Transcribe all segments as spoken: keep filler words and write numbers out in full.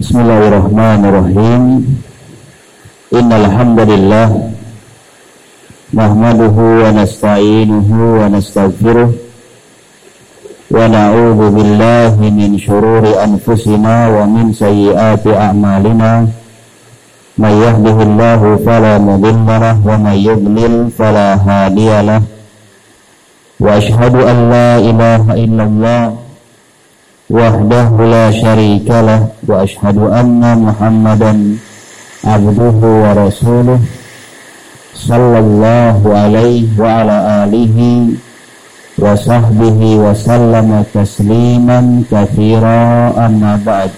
Bismillahirrahmanirrahim. Innal hamdalillah nahmaduhu wa nasta'inuhu wa nastaghfiruh wa na'udzu billahi min shururi anfusina wa min sayyiati a'malina. May yahdihillahu fala mudilla lahu wa may yudlil fala hadiya lahu. Wa asyhadu an la ilaha illallah wahdahu la syarika lah wa asyhadu anna Muhammadan abduhu wa rasuluh sallallahu alaihi wa ala alihi wa sahbihi wa sallama tasliman katsira, amma ba'd.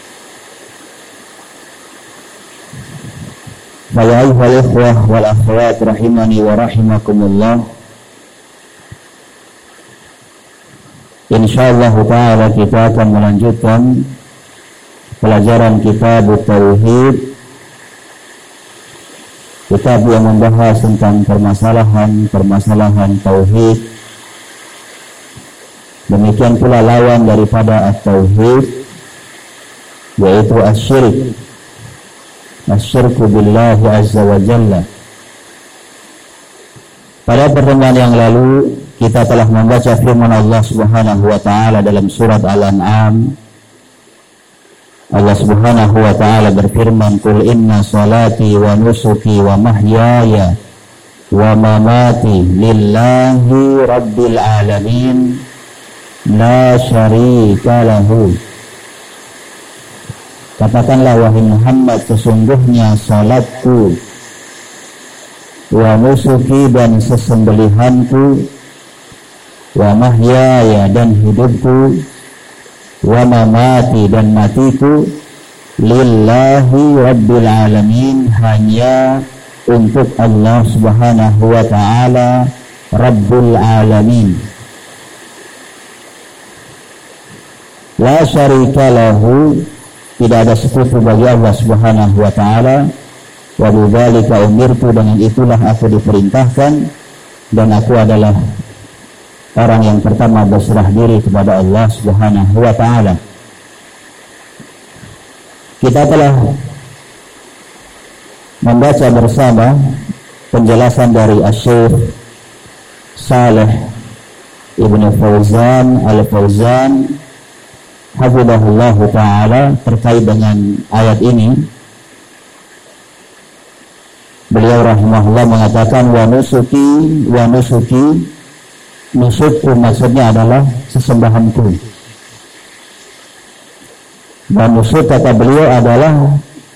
Fa ya ayyuhal ikhwah wal akhwat rahimani wa rahimakumullah. Insyaallah ta'ala kita akan melanjutkan pelajaran kitab Tauhid, kitab yang membahas tentang permasalahan-permasalahan Tauhid. Demikian pula lawan daripada At-Tauhid, yaitu Asy-Syirk, Asy-Syirku billahi azza wa jalla. Pada pertemuan yang lalu kita telah membaca firman Allah Subhanahu wa taala dalam surat Al-An'am. Allah Subhanahu wa taala berfirman, "Qul inna salati wa nusuki wa mahyaya wa mamati lillahi rabbil alamin la syarika lahu." Katakanlah wahai Muhammad, sesungguhnya salatku, wa nusuki dan sesembelihanku, wa mahyaya dan hidupku, wa mamati dan matiku, lillahi rabbil alamin, hanya untuk Allah Subhanahu wa ta'ala, Rabbul alamin. La syarika lahu, tidak ada sekutu bagi Allah Subhanahu wa ta'ala. Wa bidzalika umirtu, dengan itulah aku diperintahkan, dan aku adalah orang yang pertama berserah diri kepada Allah Subhanahu wa ta'ala. Kita telah membaca bersama penjelasan dari Asy-Syaikh Shalih Ibnu Fauzan Al-Fauzan hafizahullahu ta'ala terkait dengan ayat ini. Beliau rahimahullah mengatakan, wa nusuki, wa nusuki, nusukku maksudnya adalah sesembahanku. Dan nusuk kata beliau adalah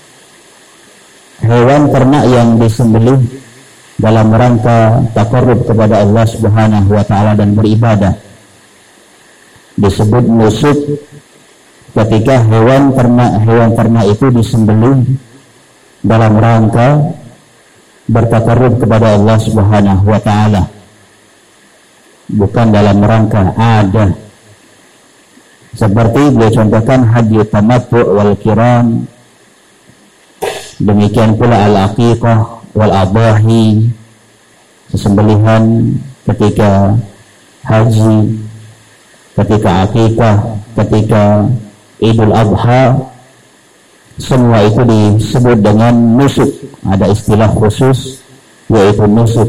hewan ternak yang disembelih dalam rangka taqarrub kepada Allah Subhanahu wa ta'ala dan beribadah. Disebut nusuk ketika hewan ternak hewan ternak itu disembelih dalam rangka bertaqarrub kepada Allah Subhanahu wa ta'ala, bukan dalam rangka ada. Seperti beliau contohkan haji tamattu' wal qiran, demikian pula al-aqiqah wal adahi, sesembelihan ketika haji, ketika aqiqah, ketika Idul Adha. Semua itu disebut dengan nusuk. Ada istilah khusus yaitu nusuk.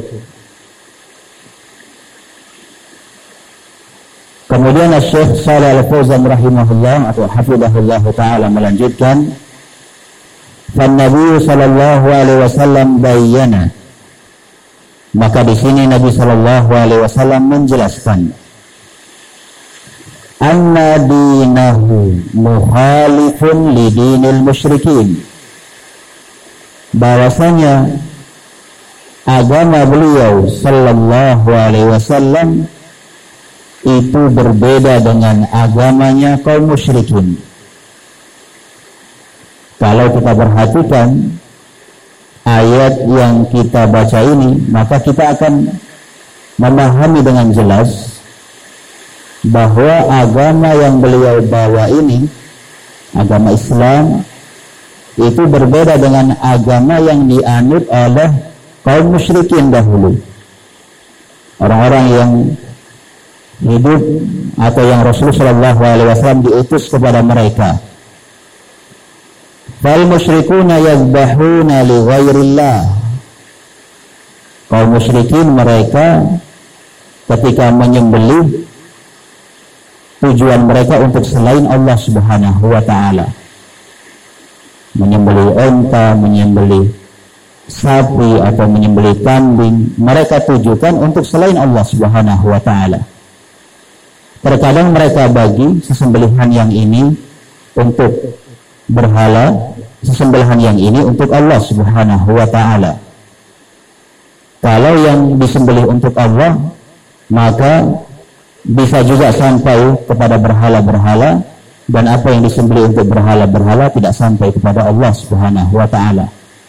Kemudian Syekh Shalih Al-Fauzan rahimahullah atau hafizahullah ta'ala melanjutkan, "Fan-Nabi sallallahu alaihi wasallam bayyana." Maka di sini Nabi sallallahu alaihi wasallam menjelaskan, anna dinahu mukhalifun li dinil musyrikin, bahwasanya agama beliau sallallahu alaihi wasallam itu berbeda dengan agamanya kaum musyrikin. Kalau kita perhatikan ayat yang kita baca ini, maka kita akan memahami dengan jelas bahwa agama yang beliau bawa ini, agama Islam, itu berbeda dengan agama yang dianut oleh kaum musyrikin dahulu. Orang-orang yang hidup atau yang Rasulullah shallallahu alaihi wasallam diutus kepada mereka. Fal musyrikuna yadbahuna li ghairillah. Kaum musyrikin mereka ketika menyembelih, tujuan mereka untuk selain Allah Subhanahu wa ta'ala. Menyembelih onta, menyembelih sapi atau menyembelih kambing, mereka tujukan untuk selain Allah Subhanahu wa ta'ala. Terkadang mereka bagi sesembelihan yang ini untuk berhala, sesembelihan yang ini untuk Allah Subhanahu wa ta'ala. Kalau yang disembelih untuk Allah, maka bisa juga sampai kepada berhala-berhala, dan apa yang disembelih untuk berhala-berhala tidak sampai kepada Allah Subhanahu wa ta'ala.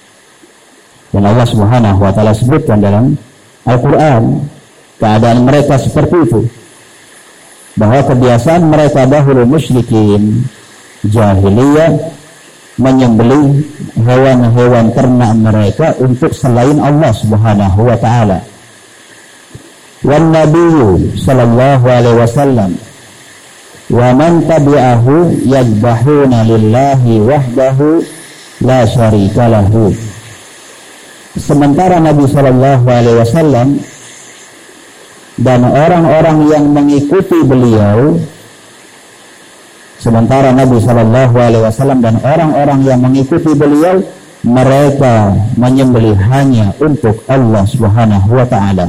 Dan Allah Subhanahu wa ta'ala sebutkan dalam Al-Quran keadaan mereka seperti itu, bahwa kebiasaan mereka dahulu musyrikin jahiliyah menyembelih hewan-hewan ternak mereka untuk selain Allah Subhanahu wa ta'ala. Wan nabiyyu sallallahu alaihi wasallam wa man tabi'ahu yadbahuna lillahi wahdahu la syarika lahu. Sementara Nabi sallallahu alaihi wasallam dan orang-orang yang mengikuti beliau, sementara Nabi sallallahu alaihi wasallam dan orang-orang yang mengikuti beliau, mereka menyembelih hanya untuk Allah Subhanahu wa ta'ala.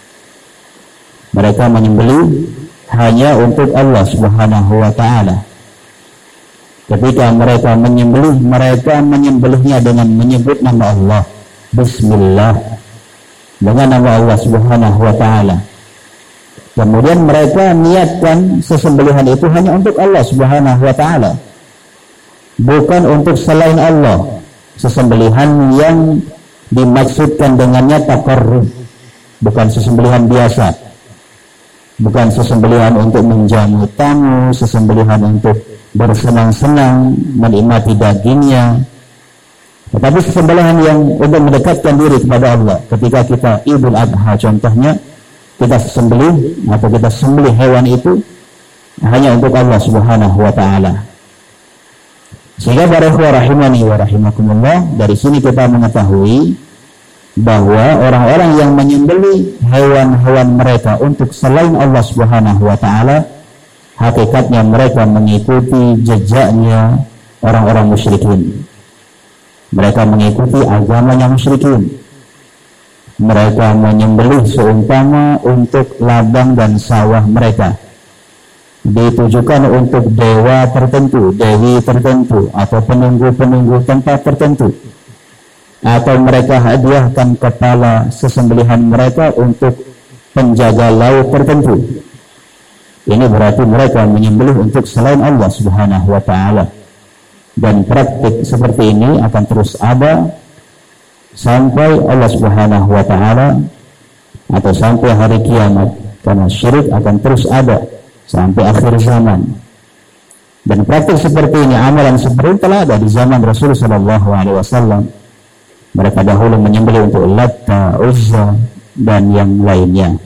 Mereka menyembelih hanya untuk Allah Subhanahu wa ta'ala. Ketika mereka menyembelih, mereka menyembelihnya dengan menyebut nama Allah, Bismillah, dengan nama Allah Subhanahu wa ta'ala. Kemudian mereka niatkan sesembelihan itu hanya untuk Allah Subhanahu wa ta'ala, bukan untuk selain Allah. Sesembelihan yang dimaksudkan dengannya taqarrub, bukan sesembelihan biasa, bukan sesembelihan untuk menjamu tamu, sesembelihan untuk bersenang-senang menikmati dagingnya, tetapi sesembelihan yang untuk mendekatkan diri kepada Allah. Ketika kita Idul Adha contohnya, kita sembelih atau kita sembelih hewan itu hanya untuk Allah Subhanahu wa ta'ala. Sehingga para ikhwah rahimani wa rahimakumullah, dari sini kita mengetahui bahwa orang-orang yang menyembelih hewan-hewan mereka untuk selain Allah Subhanahu wa ta'ala, hakikatnya mereka mengikuti jejaknya orang-orang musyrikin. Mereka mengikuti agamanya musyrikin. Mereka menyembelih seumpama untuk ladang dan sawah mereka, ditujukan untuk dewa tertentu, dewi tertentu, atau penunggu-penunggu tempat tertentu, atau mereka hadiahkan kepala sesembelihan mereka untuk penjaga laut tertentu. Ini berarti mereka menyembelih untuk selain Allah Subhanahu wa ta'ala. Dan praktik seperti ini akan terus ada sampai Allah Subhanahu wa ta'ala, atau sampai hari kiamat, karena syirik akan terus ada sampai akhir zaman. Dan praktik seperti ini, amalan seperti telah ada di zaman Rasulullah sallallahu alaihi wasallam. Mereka dahulu menyembelih untuk Latta, Uzza, dan yang lainnya.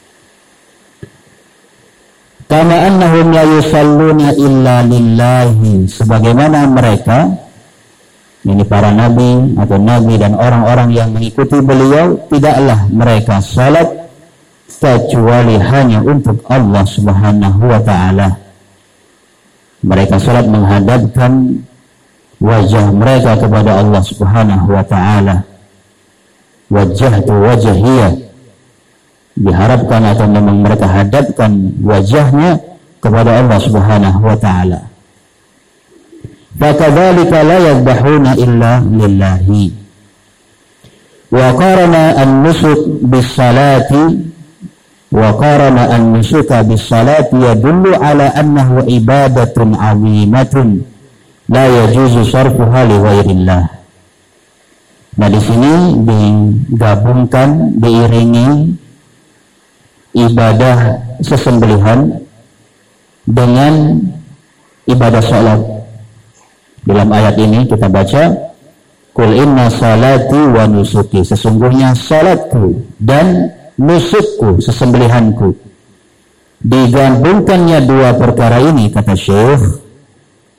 Kama annahum la yusalluna illa lillahi, sebagaimana mereka, ini para nabi atau nabi dan orang-orang yang mengikuti beliau, tidaklah mereka salat kecuali hanya untuk Allah Subhanahu wa ta'ala. Mereka salat menghadapkan wajah mereka kepada Allah Subhanahu wa ta'ala. Wajhatu wajhiyah, diharapkan atau memang mereka hadapkan wajahnya kepada Allah Subhanahu wa ta'ala. Fakadzalika la yadbahuna illa lillahi. Wa qarana an-nusuk bis-salati wa qarana an-nusuka bis-salati yadullu ala annahu ibadatun 'azimatun la yajuzu sarfuha li ghairillah. Nah, di sini digabungkan, diiringi ibadah sesembelihan dengan ibadah salat. Dalam ayat ini kita baca, Qul inna salati wa nusuki, sesungguhnya salatku dan nusukku, sesembelihanku. Digabungkannya dua perkara ini, kata Syekh, menunjukkan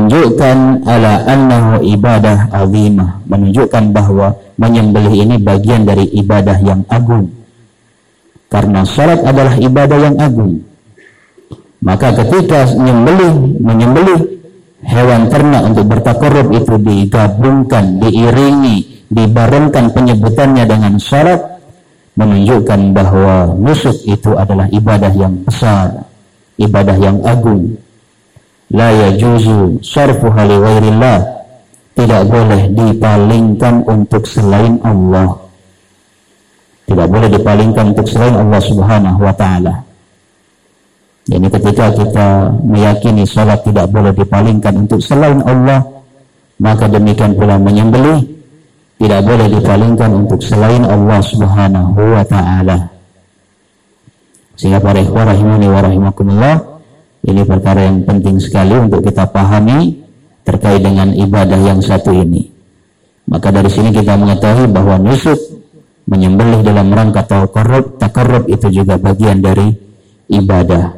menunjukkan ala annahu ibadah azimah, menunjukkan bahwa menyembelih ini bagian dari ibadah yang agung. Karena salat adalah ibadah yang agung, maka ketika menyembelih menyembelih hewan ternak untuk bertakarrub itu digabungkan, diiringi, dibarengkan penyebutannya dengan salat, menunjukkan bahwa nusuk itu adalah ibadah yang besar, ibadah yang agung. La yajuzu sarfuha li ghairillah, tidak boleh dipalingkan untuk selain Allah, tidak boleh dipalingkan untuk selain Allah Subhanahu wa ta'ala. Jadi ketika kita meyakini salat tidak boleh dipalingkan untuk selain Allah, maka demikian pula menyembelih tidak boleh dipalingkan untuk selain Allah Subhanahu wa ta'ala. Sehingga para ikhwan rahimani wa rahimakumullah, ini perkara yang penting sekali untuk kita pahami terkait dengan ibadah yang satu ini. Maka dari sini kita mengetahui bahwa nusuk, menyembelih dalam rangka takarrub, takarrub itu juga bagian dari ibadah.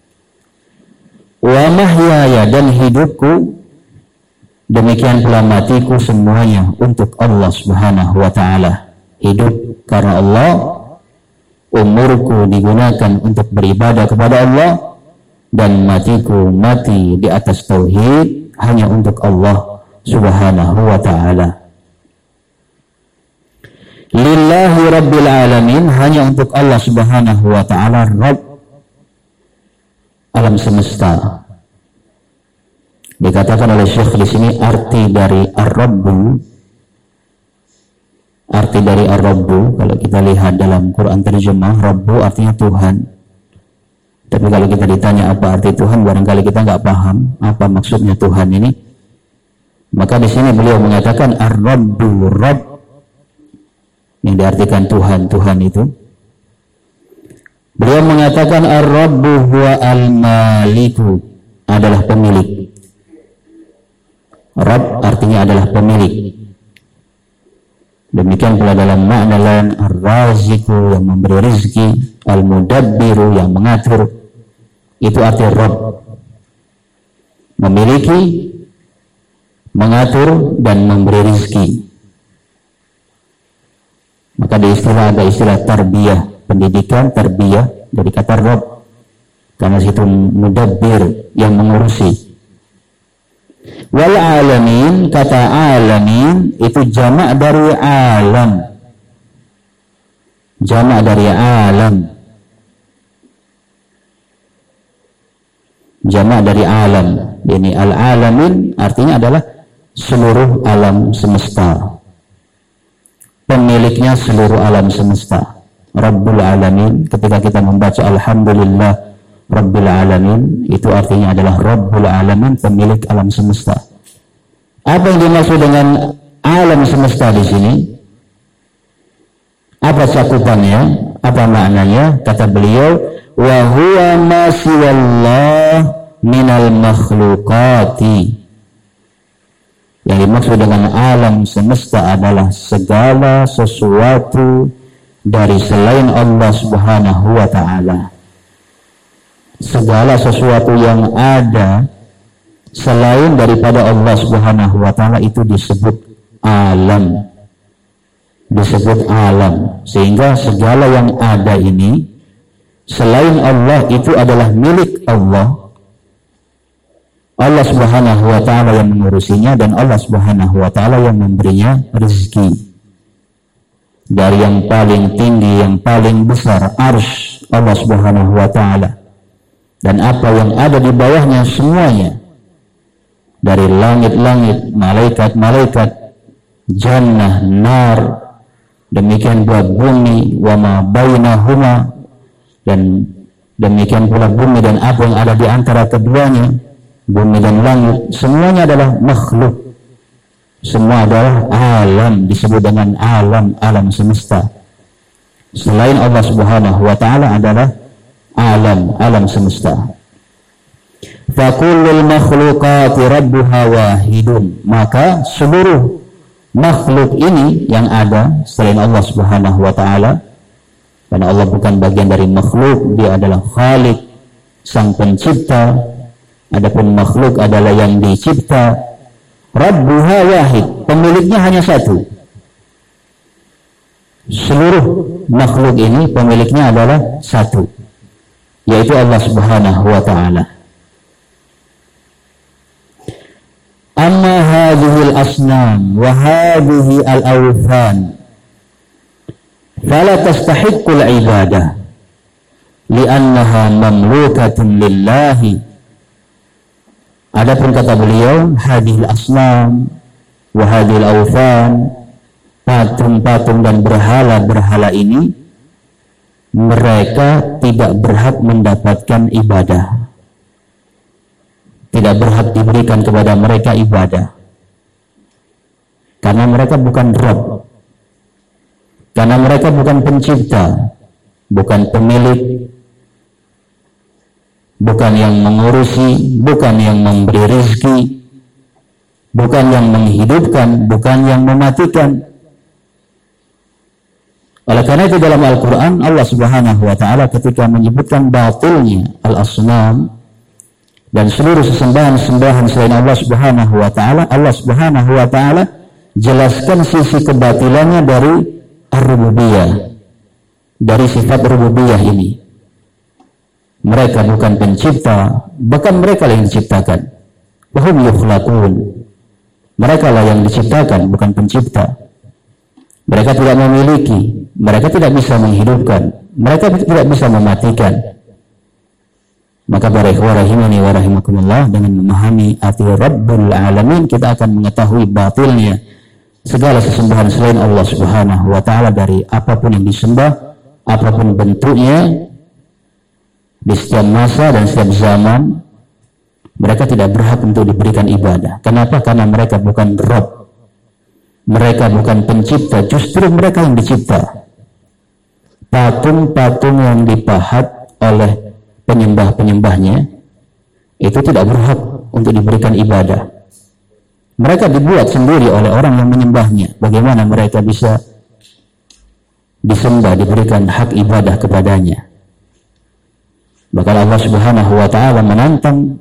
Wa mahyaya, dan hidupku, demikian pula matiku, semuanya untuk Allah Subhanahu wa ta'ala. Hidup karena Allah, umurku digunakan untuk beribadah kepada Allah, dan matiku mati di atas tauhid hanya untuk Allah Subhanahu wa ta'ala. Lillahi rabbil alamin, hanya untuk Allah Subhanahu wa ta'ala, Rabb alam semesta. Dikatakan oleh Syekh di sini arti dari Ar-Rabbu, arti dari Ar-Rabbu kalau kita lihat dalam Quran terjemah, Rabbu artinya Tuhan. Tapi kalau kita ditanya apa arti Tuhan, barangkali kita nggak paham apa maksudnya Tuhan ini. Maka di sini beliau mengatakan Ar-Rabbu, Rabb, yang diartikan Tuhan, Tuhan itu. Beliau mengatakan Ar-Rabbu huwa al-Maliku, adalah pemilik. Rabb artinya adalah pemilik. Demikian pula dalam makna lain Ar-Raziku, yang memberi rezeki, Al-Mudabbiru, yang mengatur. Itu arti Rabb, memiliki, mengatur, dan memberi rezeki. Maka di istilah ada istilah tarbiyah, pendidikan, tarbiyah dari kata Rabb, karena situ mudabbir, yang mengurusi. Wal alamin, kata alamin itu jamak dari alam, jamak dari alam, jamak dari alam. Ini al-alamin artinya adalah seluruh alam semesta, pemiliknya seluruh alam semesta, Rabbul alamin. Ketika kita membaca alhamdulillah Rabbil alamin, itu artinya adalah Rabbul alamin, pemilik alam semesta. Apa yang dimaksud dengan alam semesta di sini? Apa cakupannya? Apa maknanya? Kata beliau, wa huwa ma siwallah minal makhluqati. Yang dimaksud dengan alam semesta adalah segala sesuatu dari selain Allah Subhanahu wa ta'ala. Segala sesuatu yang ada selain daripada Allah Subhanahu wa ta'ala itu disebut alam, disebut alam. Sehingga segala yang ada ini selain Allah itu adalah milik Allah. Allah Subhanahu wa ta'ala yang mengurusinya, dan Allah Subhanahu wa ta'ala yang memberinya rezeki. Dari yang paling tinggi, yang paling besar, arsy Allah Subhanahu wa ta'ala, dan apa yang ada di bawahnya semuanya, dari langit-langit, malaikat-malaikat, jannah, nar, demikian pula bumi, wa ma bainahuma, dan demikian pula bumi dan apa yang ada di antara keduanya, bumi dan langit, semuanya adalah makhluk, semua adalah alam, disebut dengan alam, alam semesta. Selain Allah Subhanahu wa ta'ala adalah alam, alam semesta. Fakullul makhluqati rabbuha wahidun, maka seluruh makhluk ini yang ada selain Allah Subhanahu wa ta'ala, karena Allah bukan bagian dari makhluk, dia adalah Khalik, sang pencipta, Adapun makhluk adalah yang dicipta. Rabbuha wahid, pemiliknya hanya satu. Seluruh makhluk ini pemiliknya adalah satu, yaitu Allah Subhanahu wa ta'ala. Amma hadhihi al-asnam wa hadhihi al-awthan fala tastahiqqu al-ibadah li'annaha mamlukatun lillahi. Adapun kata beliau, hadhil asnam wa hadhil awthan, patung-patung dan berhala-berhala ini mereka tidak berhak mendapatkan ibadah, tidak berhak diberikan kepada mereka ibadah, karena mereka bukan Rabb, karena mereka bukan pencipta, bukan pemilik, bukan yang mengurusi, bukan yang memberi rezeki, bukan yang menghidupkan, bukan yang mematikan. Oleh karena itu dalam Al-Quran Allah Subhanahu wa ta'ala ketika menyebutkan batilnya al-asnam dan seluruh sesembahan-sembahan selain Allah Subhanahu wa ta'ala, Allah Subhanahu wa ta'ala jelaskan sisi kebatilannya dari ar-rububiyah, dari sifat rububiyah ini. Mereka bukan pencipta, bahkan mereka lah yang diciptakan. Wahum yukhlaqun, mereka lah yang diciptakan, bukan pencipta. Mereka tidak memiliki, mereka tidak bisa menghidupkan, mereka tidak bisa mematikan. Maka para ikhwah rahimani wa rahimakumullah, dengan memahami arti Rabbul Alamin, kita akan mengetahui batilnya segala sesembahan selain Allah Subhanahu wa ta'ala, dari apapun yang disembah, apapun bentuknya, di setiap masa dan setiap zaman. Mereka tidak berhak untuk diberikan ibadah. Kenapa? Karena mereka bukan Rabb, mereka bukan pencipta, justru mereka yang dicipta. Patung-patung yang dipahat oleh penyembah-penyembahnya itu tidak berhak untuk diberikan ibadah. Mereka dibuat sendiri oleh orang yang menyembahnya. Bagaimana mereka bisa disembah, diberikan hak ibadah kepadanya? Bahkan Allah Subhanahu wa ta'ala menantang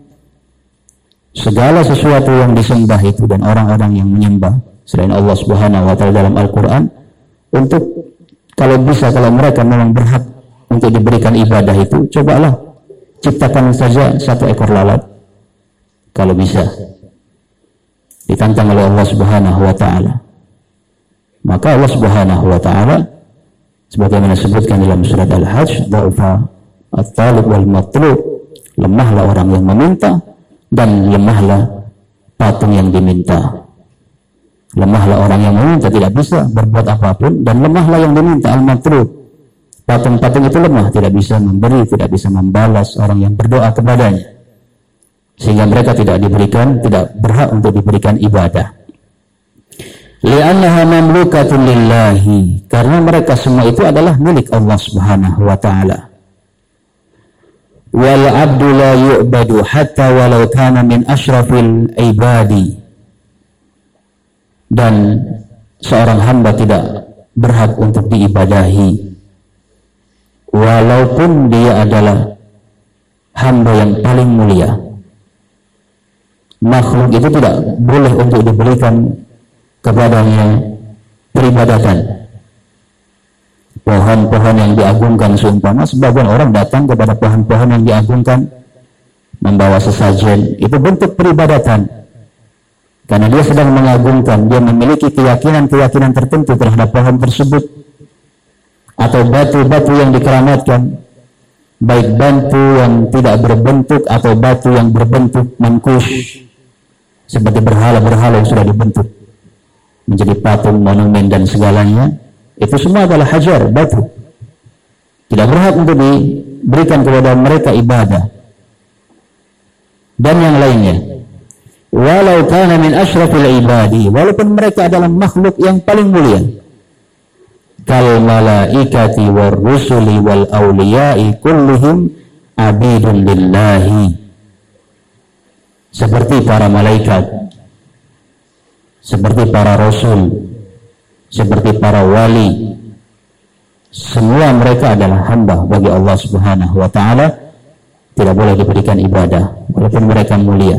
segala sesuatu yang disembah itu dan orang-orang yang menyembah selain Allah Subhanahu wa ta'ala dalam Al-Quran, untuk kalau bisa, kalau mereka memang berhak untuk diberikan ibadah itu, cobalah ciptakan saja satu ekor lalat, kalau bisa. Ditantang oleh Allah Subhanahu wa ta'ala. Maka Allah Subhanahu wa ta'ala sebagaimana disebutkan dalam surat Al-Hajj, dha'ufa at-talib wal matlub, lemahlah orang yang meminta dan lemahlah patung yang diminta. Lemahlah orang yang meminta, tidak bisa berbuat apapun, dan lemahlah yang diminta, al-matlub. Patung-patung itu lemah, tidak bisa memberi, tidak bisa membalas orang yang berdoa kepadanya, sehingga mereka tidak diberikan, tidak berhak untuk diberikan ibadah. Li'annaha mamlukatun lillahi, karena mereka semua itu adalah milik Allah Subhanahu wa ta'ala. Wal abdu la yu'badu hatta walau kana min asyrafil ibadi, dan seorang hamba tidak berhak untuk diibadahi walaupun dia adalah hamba yang paling mulia. Makhluk itu tidak boleh untuk diberikan kepadanya peribadatan. Pohon-pohon yang diagungkan, seumpama sebagian orang datang kepada pohon-pohon yang diagungkan membawa sesajen, itu bentuk peribadatan. Karena dia sedang mengagungkan, dia memiliki keyakinan-keyakinan tertentu terhadap pohon tersebut, atau batu-batu yang dikeramatkan, baik batu yang tidak berbentuk atau batu yang berbentuk mankush, seperti berhala-berhala yang sudah dibentuk menjadi patung, monumen dan segalanya. Itu semua adalah hajar, batu. Tidak berhak untuk diberikan kepada mereka ibadah. Dan yang lainnya, walau kana min asyrafil ibadi, walaupun mereka adalah makhluk yang paling mulia, kal malaikati war rusuli wal awliyai kulluhum abidun lillahi, seperti para malaikat, seperti para rasul, seperti para wali, semua mereka adalah hamba bagi Allah Subhanahu wa ta'ala, tidak boleh diberikan ibadah walaupun mereka mulia.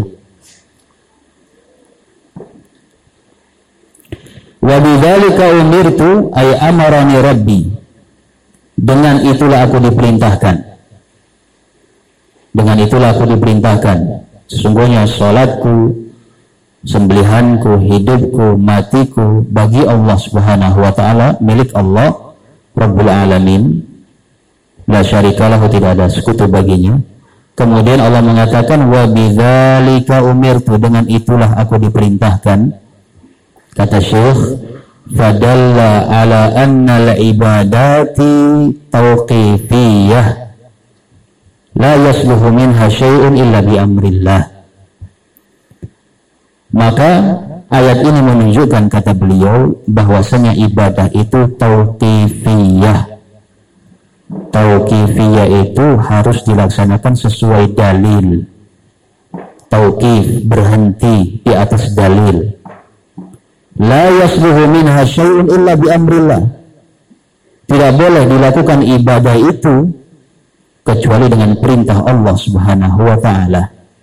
Wa bidzalika umirtu ay amarani rabbi, dengan itulah aku diperintahkan, dengan itulah aku diperintahkan, sesungguhnya salatku, sembelihanku, hidupku, matiku bagi Allah Subhanahu wa taala, milik Allah Rabbul Alamin, la syarikalahu, tidak ada sekutu baginya. Kemudian Allah mengatakan wa bidzalika umirtu, dengan itulah aku diperintahkan. Kata Syekh, fadalla ala anna al-ibadati tauqifiyah la yasluhu minha syai'un illa bi amrillah. Maka ayat ini menunjukkan, kata beliau, bahwasanya ibadah itu tauqifiyah. Tauqifiyah itu harus dilaksanakan sesuai dalil. Tauqif, berhenti di atas dalil. La yasluhu minha syai'un illa bi amrillah. Tidak boleh dilakukan ibadah itu kecuali dengan perintah Allah Subhanahu wa taala.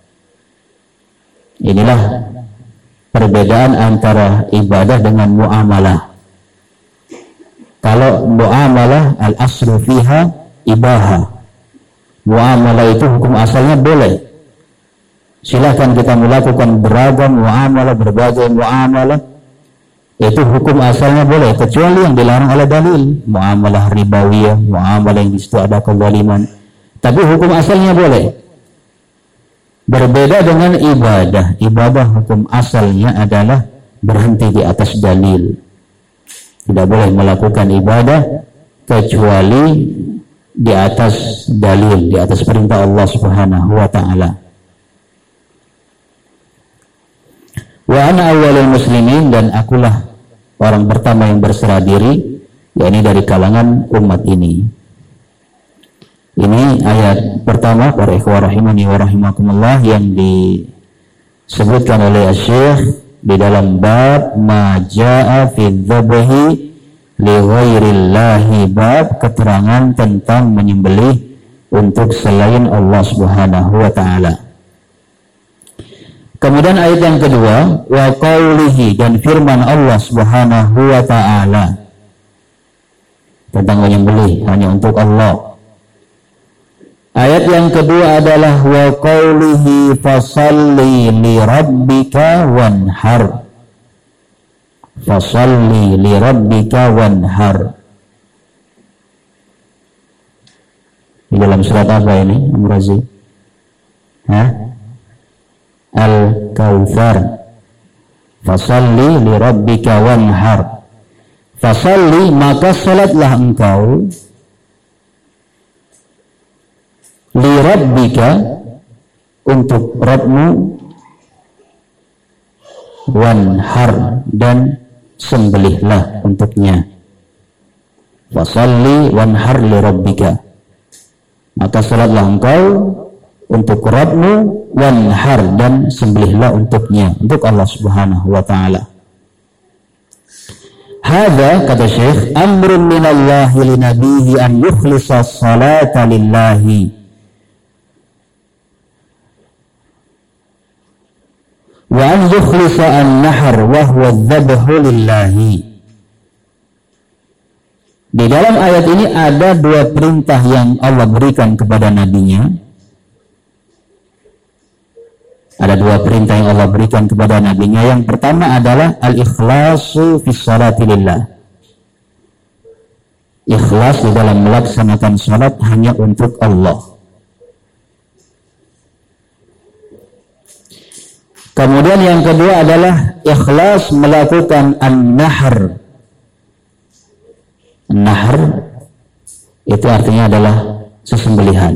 Inilah perbedaan antara ibadah dengan muamalah. Kalau muamalah al-aslu fiha ibaha. Muamalah itu hukum asalnya boleh. Silakan kita melakukan beragam muamalah, berbagai muamalah. Itu hukum asalnya boleh, kecuali yang dilarang oleh dalil. Muamalah ribawiyah, muamalah yang di situ ada kezaliman. Tapi hukum asalnya boleh. Berbeda dengan ibadah. Ibadah hukum asalnya adalah berhenti di atas dalil. Tidak boleh melakukan ibadah kecuali di atas dalil, di atas perintah Allah Subhanahu wa taala. Wa ana awwalul muslimin, dan akulah orang pertama yang berserah diri, yakni dari kalangan umat ini. Ini ayat pertama, para ikhwah rahimani wa rahimakumullah, yang disebutkan oleh Syekh di dalam bab ma jaa fi dzabhi li ghairillahi, bab keterangan tentang menyembelih untuk selain Allah Subhanahu wa taala. Kemudian ayat yang kedua, wa qaulihi, dan firman Allah Subhanahu wa taala tentang menyembelih hanya untuk Allah. Ayat yang kedua adalah wa qaulihi fasalli li rabbika wanhar. Fasalli li rabbika wanhar. Di dalam surat apa ini, Amrazi? Hah? Al-Kautsar. Fasalli li rabbika wanhar. Fasalli, maka salatlah engkau, li rabbika, untuk Rabbmu, wanhar, dan sembelihlah untuknya. Fasalli wanhar li rabbika, maka salatlah engkau untuk Rabbmu, wanhar, dan sembelihlah untuknya, untuk Allah Subhanahu wa taala. Hadza, kata Syekh, amrun minallahi li nabiyhi an yukhlisa salata lillahi wa an yukhlisa an-nahr wa huwa adh-dhabhu lillahi. Di dalam ayat ini ada dua perintah yang Allah berikan kepada nabinya. Ada dua perintah yang Allah berikan kepada nabinya. Yang pertama adalah al-ikhlasu fi sholati lillah. Ikhlas di dalam melaksanakan salat hanya untuk Allah. Kemudian yang kedua adalah ikhlas melakukan an-nahr. An-nahr itu artinya adalah sesembelihan.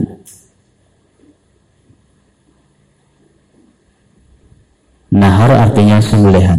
Nahar artinya sembelihan.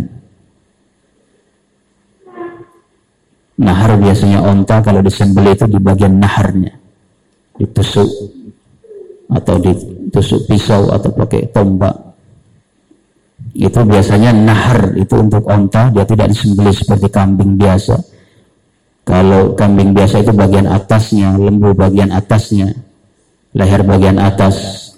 Nahar biasanya onta kalau disembelih itu di bagian naharnya, ditusuk atau ditusuk pisau atau pakai tombak. Itu biasanya nahar, itu untuk onta, dia tidak disembelih seperti kambing biasa. Kalau kambing biasa itu bagian atasnya, lembu bagian atasnya, leher bagian atas,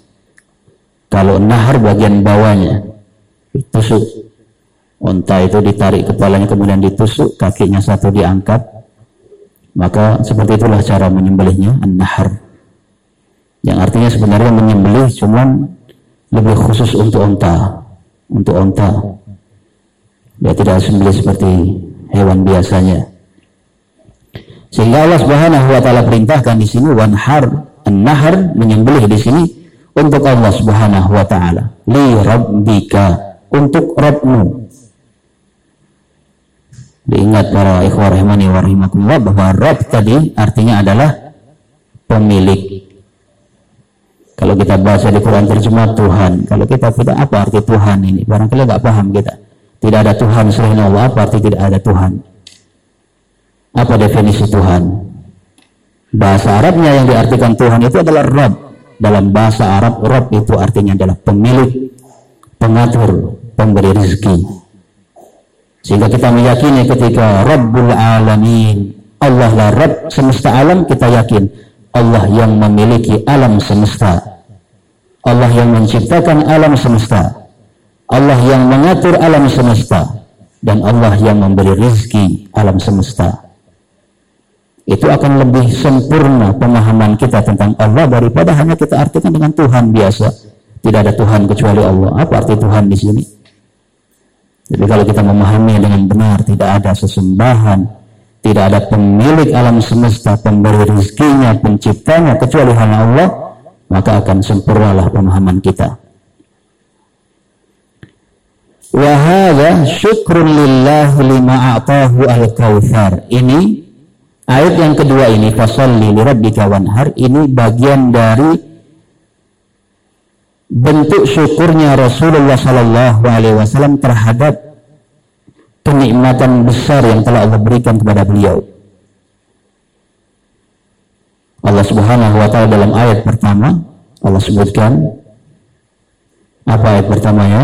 Kalau nahar bagian bawahnya ditusuk, unta itu ditarik kepalanya kemudian ditusuk, kakinya satu diangkat, maka seperti itulah cara menyembelihnya, an-nahar. Yang artinya sebenarnya menyembelih cuman lebih khusus untuk unta, untuk unta. Dia tidak sembelih seperti hewan biasanya. Sehingga Allah Subhanahu wa taala perintahkan di sini wanhar, an-nahar, menyembelih di sini untuk Allah Subhanahu wa taala. Li rabbika, untuk Rabbmu. Diingat para ikhwah rahimani wa rahimakumullah bahwa Rabb tadi artinya adalah pemilik. Kalau kita baca di Quran terjemah Tuhan, kalau kita tidak, apa arti Tuhan ini? Barangkali tidak paham kita. Tidak ada Tuhan selain Allah, apa arti tidak ada Tuhan? Apa definisi Tuhan? Bahasa Arabnya yang diartikan Tuhan itu adalah Rabb. Dalam bahasa Arab, Rabb itu artinya adalah pemilik, pengatur, pemberi rezeki. Sehingga kita meyakini ketika Rabbul Alamin, Allah lah Rabb semesta alam, kita yakin Allah yang memiliki alam semesta, Allah yang menciptakan alam semesta, Allah yang mengatur alam semesta, dan Allah yang memberi rezeki alam semesta. Itu akan lebih sempurna pemahaman kita tentang Allah daripada hanya kita artikan dengan Tuhan biasa. Tidak ada Tuhan kecuali Allah. Apa arti Tuhan di sini? Jadi kalau kita memahami dengan benar, tidak ada sesembahan, tidak ada pemilik alam semesta, pemberi rezekinya, penciptanya kecuali hanya Allah, maka akan sempurnalah pemahaman kita. Wa hadza syukrun lillahi lima a'tahu al-kautsar. Ini ayat yang kedua ini, fasholli li rabbika wanhar, ini bagian dari bentuk syukurnya Rasulullah sallallahu alaihi wasallam terhadap kenikmatan besar yang telah Allah berikan kepada beliau. Allah Subhanahu wa taala dalam ayat pertama Allah sebutkan, apa ayat pertamanya?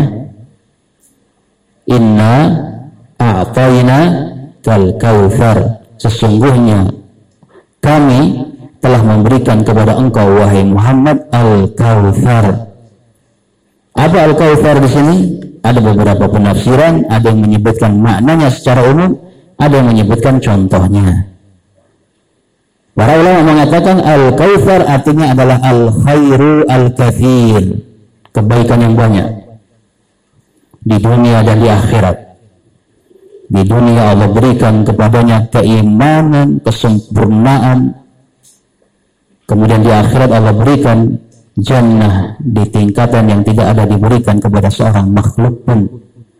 Inna a'tayna kal kautsar, sesungguhnya kami telah memberikan kepada engkau wahai Muhammad al-kautsar. Apa al-kautsar di sini? Ada beberapa penafsiran, ada yang menyebutkan maknanya secara umum, ada yang menyebutkan contohnya. Para ulama mengatakan al-kautsar artinya adalah al-khairu al-katsir, kebaikan yang banyak di dunia dan di akhirat. Di dunia Allah berikan kepadanya keimanan, kesempurnaan. Kemudian di akhirat Allah berikan jannah di tingkatan yang tidak ada diberikan kepada seorang makhluk pun.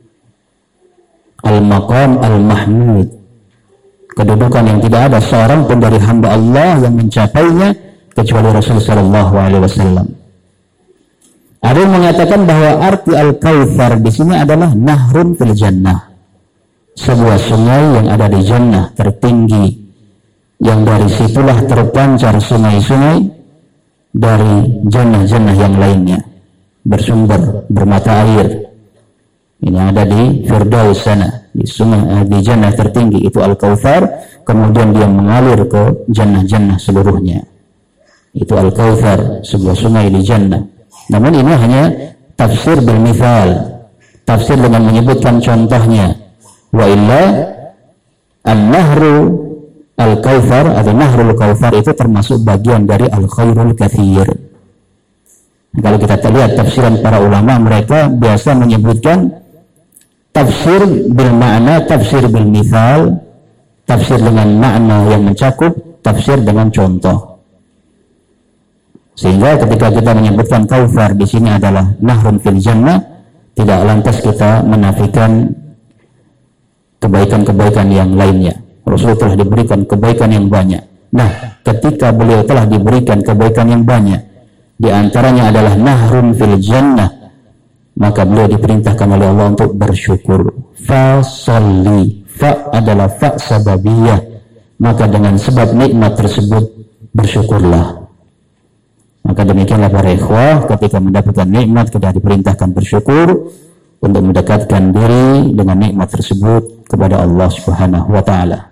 Al-maqam al-mahmud, kedudukan yang tidak ada seorang pun dari hamba Allah yang mencapainya kecuali Rasul sallallahu alaihi wasallam. Ada yang mengatakan bahwa arti al-kautsar di sini adalah nahrun fil jannah, sebuah sungai yang ada di jannah tertinggi, yang dari situlah terpancar sungai-sungai dari jannah-jannah yang lainnya, bersumber, bermata air. Ini ada di Firdaus sana, di sungai, di jannah tertinggi itu al-kautsar, kemudian dia mengalir ke jannah-jannah seluruhnya. Itu al-kautsar, sebuah sungai di jannah. Namun ini hanya tafsir bil mithal, tafsir dengan menyebutkan contohnya. Wa illa an-nahru al-kautsar atau nahrul kautsar itu termasuk bagian dari al-khairul katsir. Kalau kita lihat tafsiran para ulama, mereka biasa menyebutkan tafsir bil makna, tafsir bil mithal, tafsir dengan makna yang mencakup, tafsir dengan contoh. Sehingga ketika kita menyebutkan kautsar di sini adalah nahrun fil jannah, tidak lantas kita menafikan kebaikan-kebaikan yang lainnya. Rasul telah diberikan kebaikan yang banyak. Nah, ketika beliau telah diberikan kebaikan yang banyak, di antaranya adalah nahrun fil jannah, maka beliau diperintahkan oleh Allah untuk bersyukur. Fa sholli, fa adalah fa sababiyah, maka dengan sebab nikmat tersebut bersyukurlah. Maka demikianlah para ikhwah, ketika mendapatkan nikmat kita diperintahkan bersyukur untuk mendekatkan diri dengan nikmat tersebut kepada Allah Subhanahu wa taala.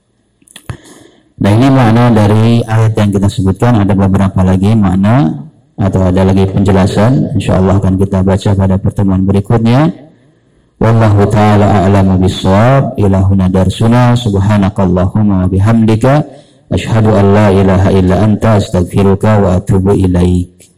Nah, ini makna dari ayat yang kita sebutkan. Ada beberapa lagi makna atau ada lagi penjelasan, insyaallah akan kita baca pada pertemuan berikutnya. Wallahu ta'ala a'lamu bis-shawab. Ila huna darsuna, subhanakallahumma wa bihamdika asyhadu an la ilaha illa anta astaghfiruka wa atubu ilaik.